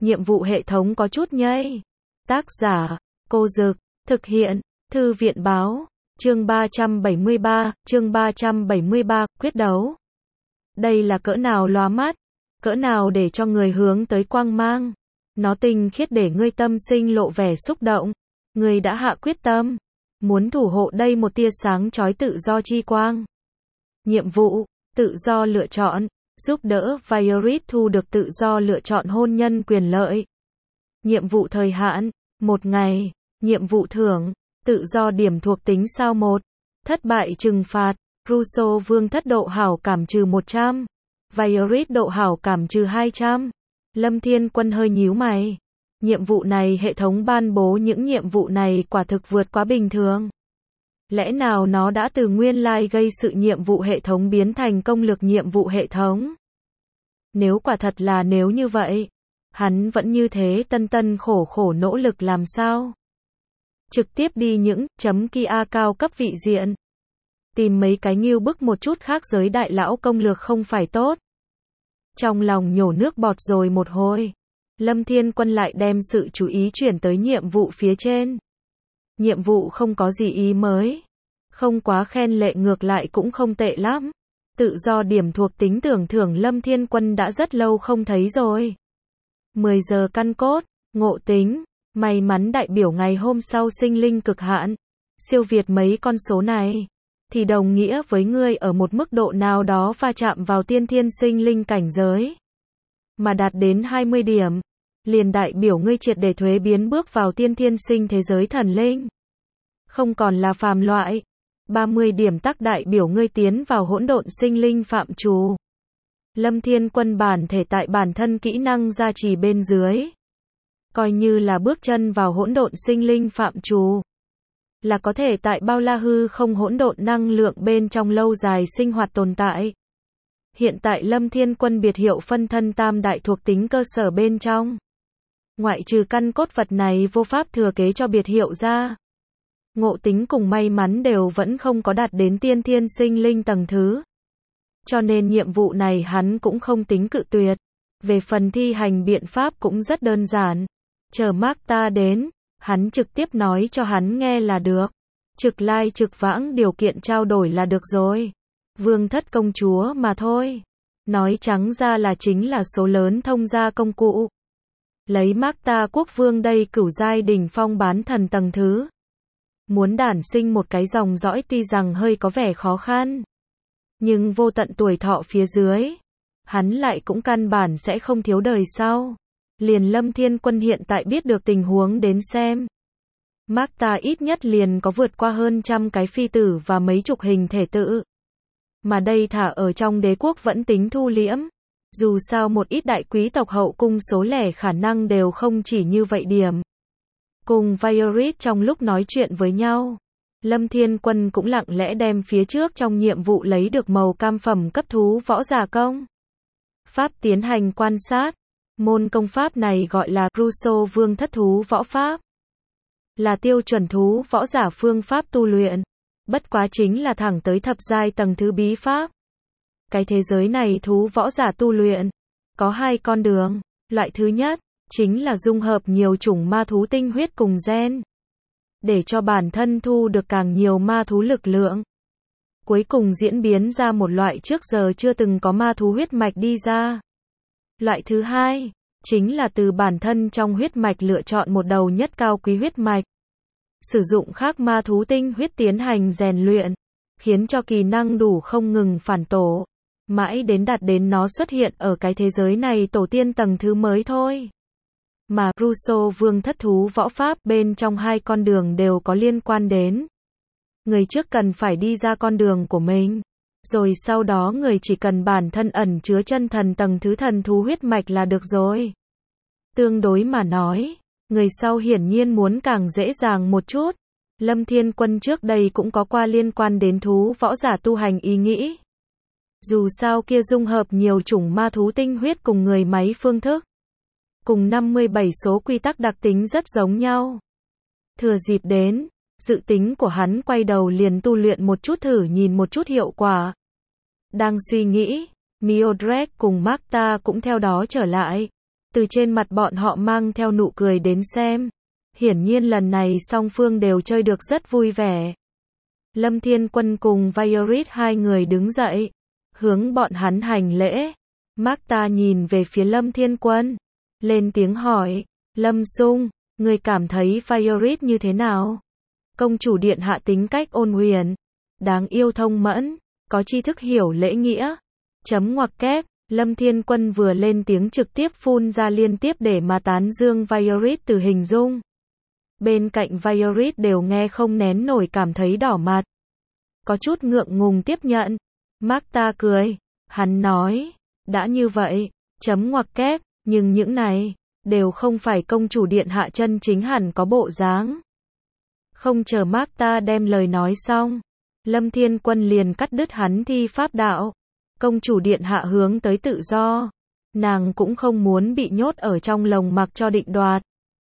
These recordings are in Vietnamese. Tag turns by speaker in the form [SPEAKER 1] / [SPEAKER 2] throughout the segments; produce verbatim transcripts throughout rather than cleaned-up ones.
[SPEAKER 1] nhiệm vụ hệ thống có chút nhây. Tác giả, Cô Dực, thực hiện, Thư viện Báo, chương ba trăm bảy mươi ba, chương ba trăm bảy mươi ba, quyết đấu. Đây là cỡ nào lóa mắt, cỡ nào để cho người hướng tới quang mang. Nó tinh khiết để ngươi tâm sinh lộ vẻ xúc động. Ngươi đã hạ quyết tâm, muốn thủ hộ đây một tia sáng chói tự do chi quang. Nhiệm vụ, tự do lựa chọn, giúp đỡ Violet thu được tự do lựa chọn hôn nhân quyền lợi. Nhiệm vụ thời hạn, một ngày. Nhiệm vụ thưởng, tự do điểm thuộc tính sao một. Thất bại trừng phạt, Russo Vương thất độ hảo cảm trừ một trăm. Violet độ hảo cảm trừ hai trăm. Lâm Thiên Quân hơi nhíu mày. Nhiệm vụ này hệ thống ban bố những nhiệm vụ này quả thực vượt quá bình thường. Lẽ nào nó đã từ nguyên lai gây sự nhiệm vụ hệ thống biến thành công lực nhiệm vụ hệ thống? Nếu quả thật là nếu như vậy, hắn vẫn như thế tân tân khổ khổ nỗ lực làm sao? Trực tiếp đi những chấm kia cao cấp vị diện. Tìm mấy cái nghiêu bức một chút khác giới đại lão công lược không phải tốt. Trong lòng nhổ nước bọt rồi một hồi. Lâm Thiên Quân lại đem sự chú ý chuyển tới nhiệm vụ phía trên. Nhiệm vụ không có gì ý mới. Không quá khen lệ ngược lại cũng không tệ lắm. Tự do điểm thuộc tính tưởng thưởng Lâm Thiên Quân đã rất lâu không thấy rồi. mười giờ căn cốt, ngộ tính, may mắn đại biểu ngày hôm sau sinh linh cực hạn. Siêu việt mấy con số này, thì đồng nghĩa với ngươi ở một mức độ nào đó va chạm vào tiên thiên sinh linh cảnh giới. Mà đạt đến hai mươi điểm, liền đại biểu ngươi triệt để thuế biến bước vào tiên thiên sinh thế giới thần linh. Không còn là phàm loại. ba mươi điểm tác đại biểu ngươi tiến vào hỗn độn sinh linh phạm trù. Lâm Thiên Quân bản thể tại bản thân kỹ năng gia trì bên dưới. Coi như là bước chân vào hỗn độn sinh linh phạm trù. Là có thể tại bao la hư không hỗn độn năng lượng bên trong lâu dài sinh hoạt tồn tại. Hiện tại Lâm Thiên Quân biệt hiệu phân thân tam đại thuộc tính cơ sở bên trong. Ngoại trừ căn cốt vật này vô pháp thừa kế cho biệt hiệu ra. Ngộ tính cùng may mắn đều vẫn không có đạt đến tiên thiên sinh linh tầng thứ. Cho nên nhiệm vụ này hắn cũng không tính cự tuyệt. Về phần thi hành biện pháp cũng rất đơn giản. Chờ Marta đến, hắn trực tiếp nói cho hắn nghe là được. Trực lai trực vãng điều kiện trao đổi là được rồi. Vương thất công chúa mà thôi. Nói trắng ra là chính là số lớn thông gia công cụ. Lấy Marta quốc vương đây cửu giai đỉnh phong bán thần tầng thứ. Muốn đản sinh một cái dòng dõi tuy rằng hơi có vẻ khó khăn. Nhưng vô tận tuổi thọ phía dưới. Hắn lại cũng căn bản sẽ không thiếu đời sau. Liền Lâm Thiên Quân hiện tại biết được tình huống đến xem. Marta ít nhất liền có vượt qua hơn trăm cái phi tử và mấy chục hình thể tự. Mà đây thả ở trong đế quốc vẫn tính thu liễm. Dù sao một ít đại quý tộc hậu cung số lẻ khả năng đều không chỉ như vậy điểm. Cùng Violet trong lúc nói chuyện với nhau, Lâm Thiên Quân cũng lặng lẽ đem phía trước trong nhiệm vụ lấy được màu cam phẩm cấp thú võ giả công pháp tiến hành quan sát. Môn công pháp này gọi là Russo Vương thất thú võ pháp. Là tiêu chuẩn thú võ giả phương pháp tu luyện. Bất quá chính là thẳng tới thập giai tầng thứ bí pháp. Cái thế giới này thú võ giả tu luyện có hai con đường. Loại thứ nhất chính là dung hợp nhiều chủng ma thú tinh huyết cùng gen, để cho bản thân thu được càng nhiều ma thú lực lượng. Cuối cùng diễn biến ra một loại trước giờ chưa từng có ma thú huyết mạch đi ra. Loại thứ hai chính là từ bản thân trong huyết mạch lựa chọn một đầu nhất cao quý huyết mạch. Sử dụng khác ma thú tinh huyết tiến hành rèn luyện, khiến cho kỳ năng đủ không ngừng phản tổ, mãi đến đạt đến nó xuất hiện ở cái thế giới này tổ tiên tầng thứ mới thôi. Mà Russo Vương thất thú võ pháp bên trong hai con đường đều có liên quan đến. Người trước cần phải đi ra con đường của mình, rồi sau đó người chỉ cần bản thân ẩn chứa chân thần tầng thứ thần thú huyết mạch là được rồi. Tương đối mà nói, người sau hiển nhiên muốn càng dễ dàng một chút. Lâm Thiên Quân trước đây cũng có qua liên quan đến thú võ giả tu hành ý nghĩ. Dù sao kia dung hợp nhiều chủng ma thú tinh huyết cùng người máy phương thức. Cùng năm mươi bảy số quy tắc đặc tính rất giống nhau. Thừa dịp đến, dự tính của hắn quay đầu liền tu luyện một chút thử nhìn một chút hiệu quả. Đang suy nghĩ, Mildred cùng Marta cũng theo đó trở lại. từ trên mặt bọn họ mang theo nụ cười đến xem. Hiển nhiên lần này song phương đều chơi được rất vui vẻ. Lâm Thiên Quân cùng Violet hai người đứng dậy, hướng bọn hắn hành lễ. Marta nhìn về phía Lâm Thiên Quân, lên tiếng hỏi, Lâm Sung, người cảm thấy Violet như thế nào? Công chủ điện hạ tính cách ôn huyền, đáng yêu thông mẫn, có tri thức hiểu lễ nghĩa. Chấm ngoặc kép, Lâm Thiên Quân vừa lên tiếng trực tiếp phun ra liên tiếp để mà tán dương Violet từ hình dung. Bên cạnh Violet đều nghe không nén nổi cảm thấy đỏ mặt. Có chút ngượng ngùng tiếp nhận. Marta cười, hắn nói, đã như vậy, chấm ngoặc kép, nhưng những này, đều không phải công chủ điện hạ chân chính hẳn có bộ dáng. Không chờ Marta đem lời nói xong, Lâm Thiên Quân liền cắt đứt hắn thi pháp đạo. Công chủ điện hạ hướng tới tự do, nàng cũng không muốn bị nhốt ở trong lồng mặc cho định đoạt.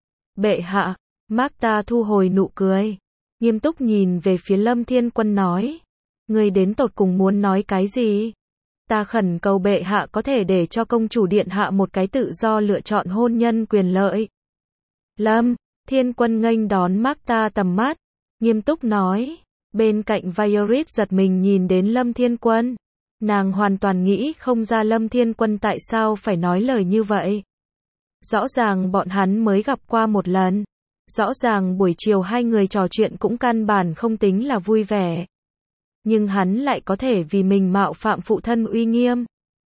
[SPEAKER 1] Bệ hạ, Marta thu hồi nụ cười, nghiêm túc nhìn về phía Lâm Thiên Quân nói, ngươi đến tột cùng muốn nói cái gì? Ta khẩn cầu bệ hạ có thể để cho công chủ điện hạ một cái tự do lựa chọn hôn nhân quyền lợi. Lâm Thiên Quân nghênh đón Marta tầm mắt, nghiêm túc nói. Bên cạnh Violet giật mình nhìn đến Lâm Thiên Quân. Nàng hoàn toàn nghĩ không ra Lâm Thiên Quân tại sao phải nói lời như vậy. Rõ ràng bọn hắn mới gặp qua một lần. Rõ ràng buổi chiều hai người trò chuyện cũng căn bản không tính là vui vẻ. Nhưng hắn lại có thể vì mình mạo phạm phụ thân uy nghiêm.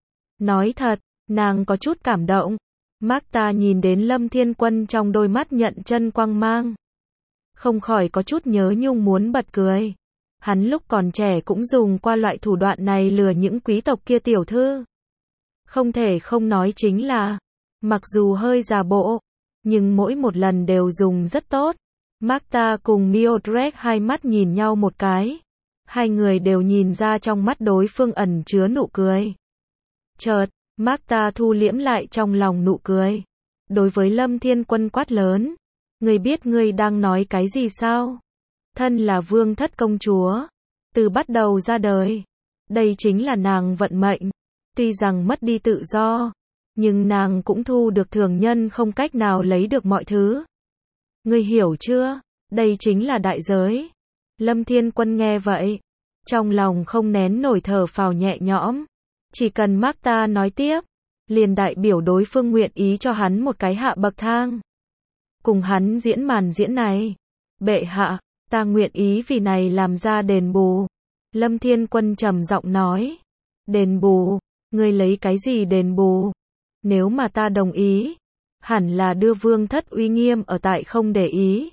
[SPEAKER 1] Nói thật, nàng có chút cảm động. Marta nhìn đến Lâm Thiên Quân trong đôi mắt nhận chân quang mang. Không khỏi có chút nhớ nhung muốn bật cười. Hắn lúc còn trẻ cũng dùng qua loại thủ đoạn này lừa những quý tộc kia tiểu thư. Không thể không nói chính là, mặc dù hơi giả bộ, nhưng mỗi một lần đều dùng rất tốt. Marta cùng Mildred hai mắt nhìn nhau một cái. Hai người đều nhìn ra trong mắt đối phương ẩn chứa nụ cười. Chợt, Marta thu liễm lại trong lòng nụ cười. Đối với Lâm Thiên Quân quát lớn. Ngươi biết ngươi đang nói cái gì sao? Thân là vương thất công chúa. Từ bắt đầu ra đời. Đây chính là nàng vận mệnh. Tuy rằng mất đi tự do. Nhưng nàng cũng thu được thường nhân không cách nào lấy được mọi thứ. Ngươi hiểu chưa? Đây chính là đại giới. Lâm Thiên Quân nghe vậy. Trong lòng không nén nổi thở phào nhẹ nhõm. Chỉ cần Marta nói tiếp. Liền đại biểu đối phương nguyện ý cho hắn một cái hạ bậc thang. Cùng hắn diễn màn diễn này. Bệ hạ, ta nguyện ý vì này làm ra đền bù. Lâm Thiên Quân trầm giọng nói. Đền bù, ngươi lấy cái gì đền bù? Nếu mà ta đồng ý, hẳn là đưa vương thất uy nghiêm ở tại không để ý.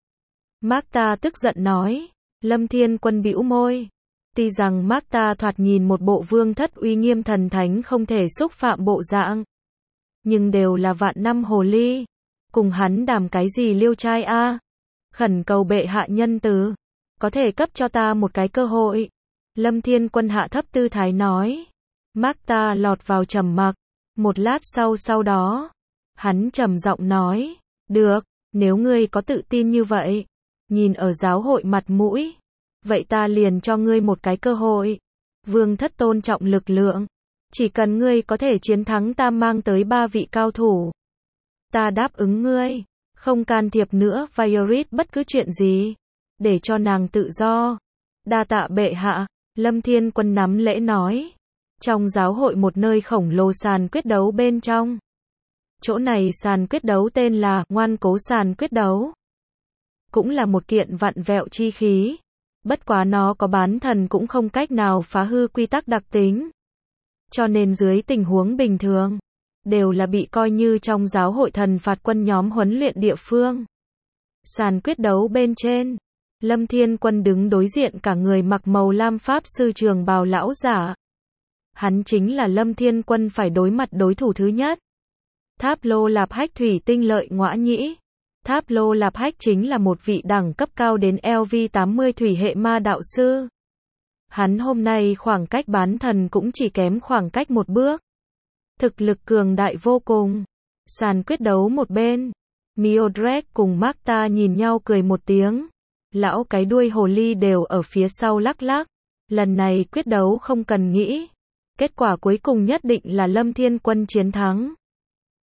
[SPEAKER 1] Marta tức giận nói. Lâm Thiên Quân bĩu môi. Tuy rằng Marta thoạt nhìn một bộ vương thất uy nghiêm thần thánh không thể xúc phạm bộ dạng. Nhưng đều là vạn năm hồ ly. Cùng hắn đàm cái gì liêu trai a? Khẩn cầu bệ hạ nhân từ. Có thể cấp cho ta một cái cơ hội. Lâm Thiên Quân hạ thấp tư thái nói. Marta lọt vào trầm mặc. Một lát sau sau đó. Hắn trầm giọng nói. Được, nếu ngươi có tự tin như vậy. Nhìn ở giáo hội mặt mũi. Vậy ta liền cho ngươi một cái cơ hội. Vương thất tôn trọng lực lượng. Chỉ cần ngươi có thể chiến thắng ta mang tới ba vị cao thủ. Ta đáp ứng ngươi. Không can thiệp nữa Violet bất cứ chuyện gì. Để cho nàng tự do. Đa tạ bệ hạ. Lâm Thiên Quân nắm lễ nói. Trong giáo hội một nơi khổng lồ sàn quyết đấu bên trong. Chỗ này sàn quyết đấu tên là Ngoan Cố sàn quyết đấu. Cũng là một kiện vặn vẹo chi khí. Bất quá nó có bán thần cũng không cách nào phá hư quy tắc đặc tính. Cho nên dưới tình huống bình thường, đều là bị coi như trong giáo hội thần phạt quân nhóm huấn luyện địa phương. Sàn quyết đấu bên trên, Lâm Thiên Quân đứng đối diện cả người mặc màu lam pháp sư trường bào lão giả. Hắn chính là Lâm Thiên Quân phải đối mặt đối thủ thứ nhất. Tháp Lô Lạp Hách thủy tinh lợi ngõa nhĩ. Tháp Lô Lạp Hách chính là một vị đẳng cấp cao đến L V tám mươi thủy hệ ma đạo sư. Hắn hôm nay khoảng cách bán thần cũng chỉ kém khoảng cách một bước. Thực lực cường đại vô cùng. Sàn quyết đấu một bên. Mildred cùng Marta nhìn nhau cười một tiếng. Lão cái đuôi hồ ly đều ở phía sau lắc lắc. Lần này quyết đấu không cần nghĩ. Kết quả cuối cùng nhất định là Lâm Thiên Quân chiến thắng.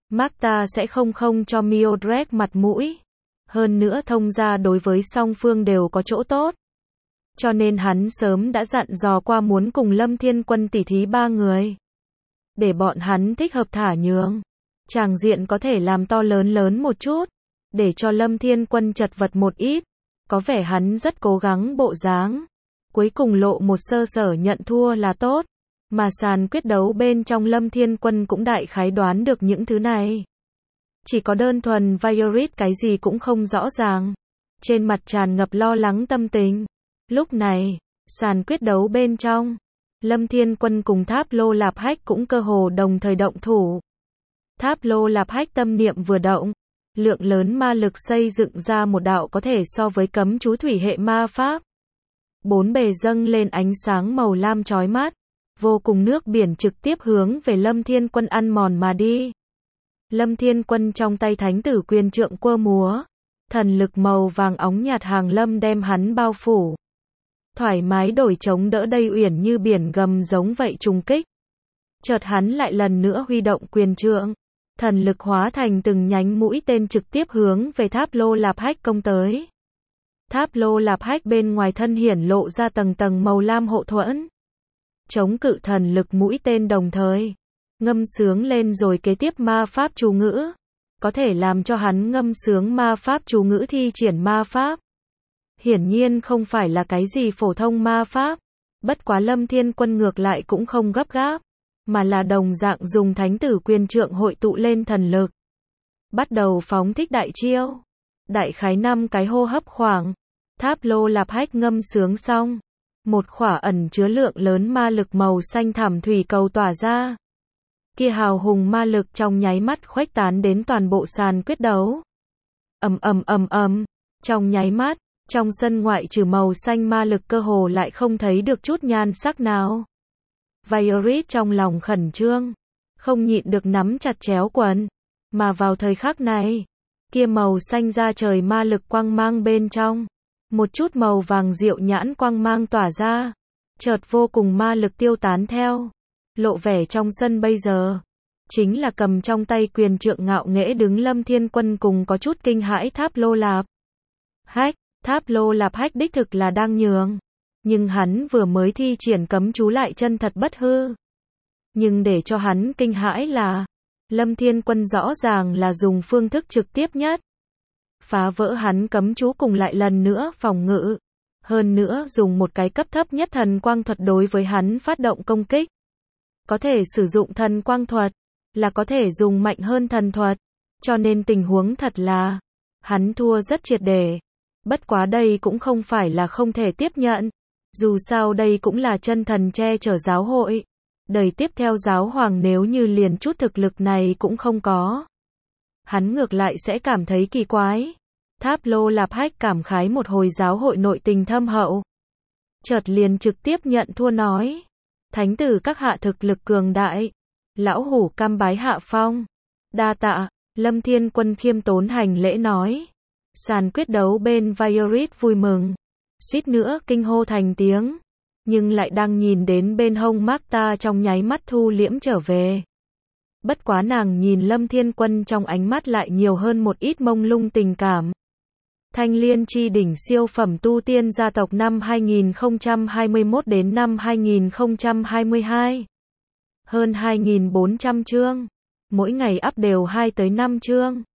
[SPEAKER 1] Marta sẽ không không cho Mildred mặt mũi. Hơn nữa thông ra đối với song phương đều có chỗ tốt. Cho nên hắn sớm đã dặn dò qua muốn cùng Lâm Thiên Quân tỉ thí ba người. Để bọn hắn thích hợp thả nhường. Tràng diện có thể làm to lớn lớn một chút. Để cho Lâm Thiên Quân chật vật một ít. Có vẻ hắn rất cố gắng bộ dáng. Cuối cùng lộ một sơ sở nhận thua là tốt. Mà sàn quyết đấu bên trong Lâm Thiên Quân cũng đại khái đoán được những thứ này. Chỉ có đơn thuần Violet cái gì cũng không rõ ràng. Trên mặt tràn ngập lo lắng tâm tình. Lúc này, sàn quyết đấu bên trong, Lâm Thiên Quân cùng Tháp Lô Lạp Hách cũng cơ hồ đồng thời động thủ. Tháp Lô Lạp Hách tâm niệm vừa động, lượng lớn ma lực xây dựng ra một đạo có thể so với cấm chú thủy hệ ma pháp. Bốn bề dâng lên ánh sáng màu lam chói mắt, vô cùng nước biển trực tiếp hướng về Lâm Thiên Quân ăn mòn mà đi. Lâm Thiên Quân trong tay thánh tử quyền trượng quơ múa, thần lực màu vàng óng nhạt hàng lâm đem hắn bao phủ. Thoải mái đổi chống đỡ đây uyển như biển gầm giống vậy trùng kích. Chợt hắn lại lần nữa huy động quyền trượng, thần lực hóa thành từng nhánh mũi tên trực tiếp hướng về Tháp Lô Lạp Hách công tới. Tháp Lô Lạp Hách bên ngoài thân hiển lộ ra tầng tầng màu lam hộ thuẫn. Chống cự thần lực mũi tên đồng thời ngâm sướng lên rồi kế tiếp ma pháp chú ngữ, có thể làm cho hắn ngâm sướng ma pháp chú ngữ thi triển ma pháp. Hiển nhiên không phải là cái gì phổ thông ma pháp, bất quá Lâm Thiên Quân ngược lại cũng không gấp gáp, mà là đồng dạng dùng thánh tử quyền trượng hội tụ lên thần lực. Bắt đầu phóng thích đại chiêu. Đại khái năm cái hô hấp khoảng, Tháp Lô Lạp Hách ngâm sướng xong, một khỏa ẩn chứa lượng lớn ma lực màu xanh thẳm thủy cầu tỏa ra. Kia hào hùng ma lực trong nháy mắt khuếch tán đến toàn bộ sàn quyết đấu. Ầm ầm ầm ầm, trong nháy mắt, trong sân ngoại trừ màu xanh ma lực cơ hồ lại không thấy được chút nhan sắc nào. Violet trong lòng khẩn trương, không nhịn được nắm chặt chéo quần, mà vào thời khắc này, kia màu xanh ra trời ma lực quang mang bên trong, một chút màu vàng diệu nhãn quang mang tỏa ra, chợt vô cùng ma lực tiêu tán theo. Lộ vẻ trong sân bây giờ, chính là cầm trong tay quyền trượng ngạo nghễ đứng Lâm Thiên Quân cùng có chút kinh hãi Tháp Lô Lạp Hách. Tháp Lô Lạp Hách đích thực là đang nhường, nhưng hắn vừa mới thi triển cấm chú lại chân thật bất hư. Nhưng để cho hắn kinh hãi là, Lâm Thiên Quân rõ ràng là dùng phương thức trực tiếp nhất. Phá vỡ hắn cấm chú cùng lại lần nữa phòng ngự. Hơn nữa dùng một cái cấp thấp nhất thần quang thuật đối với hắn phát động công kích. Có thể sử dụng thần quang thuật, là có thể dùng mạnh hơn thần thuật. Cho nên tình huống thật là, hắn thua rất triệt để. Bất quá đây cũng không phải là không thể tiếp nhận. Dù sao đây cũng là chân thần che chở giáo hội. Đời tiếp theo giáo hoàng nếu như liền chút thực lực này cũng không có, hắn ngược lại sẽ cảm thấy kỳ quái. Tháp Lô Lạp Hách cảm khái một hồi giáo hội nội tình thâm hậu. Chợt liền trực tiếp nhận thua nói. Thánh tử các hạ thực lực cường đại. Lão hủ cam bái hạ phong. Đa tạ, Lâm Thiên Quân khiêm tốn hành lễ nói. Sàn quyết đấu bên Violet vui mừng. Suýt nữa kinh hô thành tiếng. Nhưng lại đang nhìn đến bên hông Marta trong nháy mắt thu liễm trở về. Bất quá nàng nhìn Lâm Thiên Quân trong ánh mắt lại nhiều hơn một ít mông lung tình cảm. Thanh Liên chi đỉnh siêu phẩm tu tiên gia tộc năm hai nghìn không trăm hai mươi mốt đến năm hai nghìn không trăm hai mươi hai. Hơn hai nghìn bốn trăm chương. Mỗi ngày up đều hai tới năm chương.